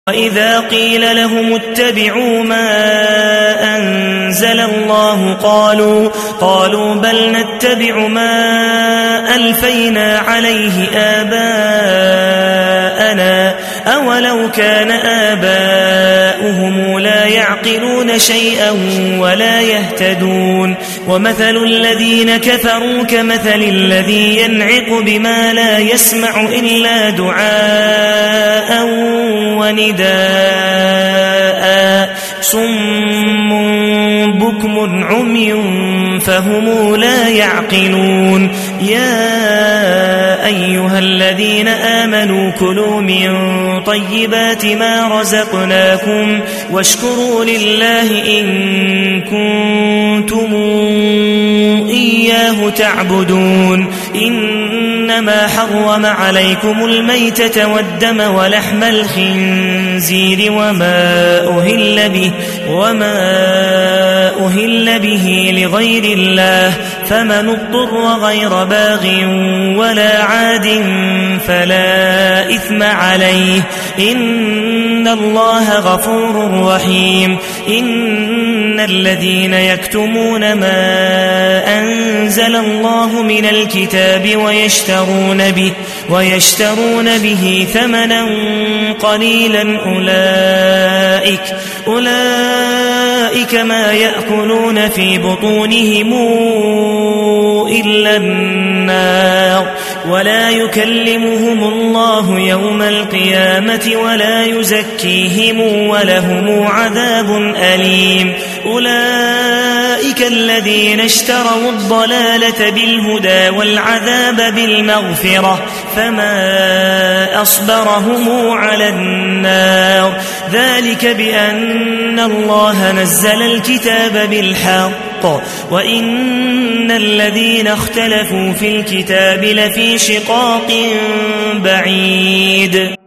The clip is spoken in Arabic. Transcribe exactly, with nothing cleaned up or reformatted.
وإذا قيل لهم اتبعوا ما أنزل الله قالوا, قالوا بل نتبع ما ألفينا عليه آباءنا أولو كان آباؤهم لا يعقلون شيئا ولا يهتدون. ومثل الذين كفروا كمثل الذي ينعق بما لا يسمع إلا دعاء ونداء صم بكم عمي فهم لا يعقلون. يا أيها الذين آمنوا كلوا من طيبات ما رزقناكم واشكروا لله إن كنتم إياه تعبدون. إنما حرم عليكم الميتة والدم ولحم الخنزير وما أهل به, وما أهل به لغير الله فمن اضطر غير باغ ولا عاد فلا إثم عليه إن الله غفور رحيم. إن الذين يكتمون ما أنزل الله من الكتاب ويشترون به, ويشترون به ثمنا قليلا أولئك, أولئك ما يأكلون في بطونهم إلا النار ولا يكلمهم الله يوم القيامة ولا يزكيهم ولهم عذاب أليم. أولئك الذين اشتروا الضلالة بالهدى والعذاب بالمغفرة فما أصبرهم على النار. ذلك بأن الله نزل الكتاب بالحق وإن الذين اختلفوا في الكتاب لفي شقاق بعيد.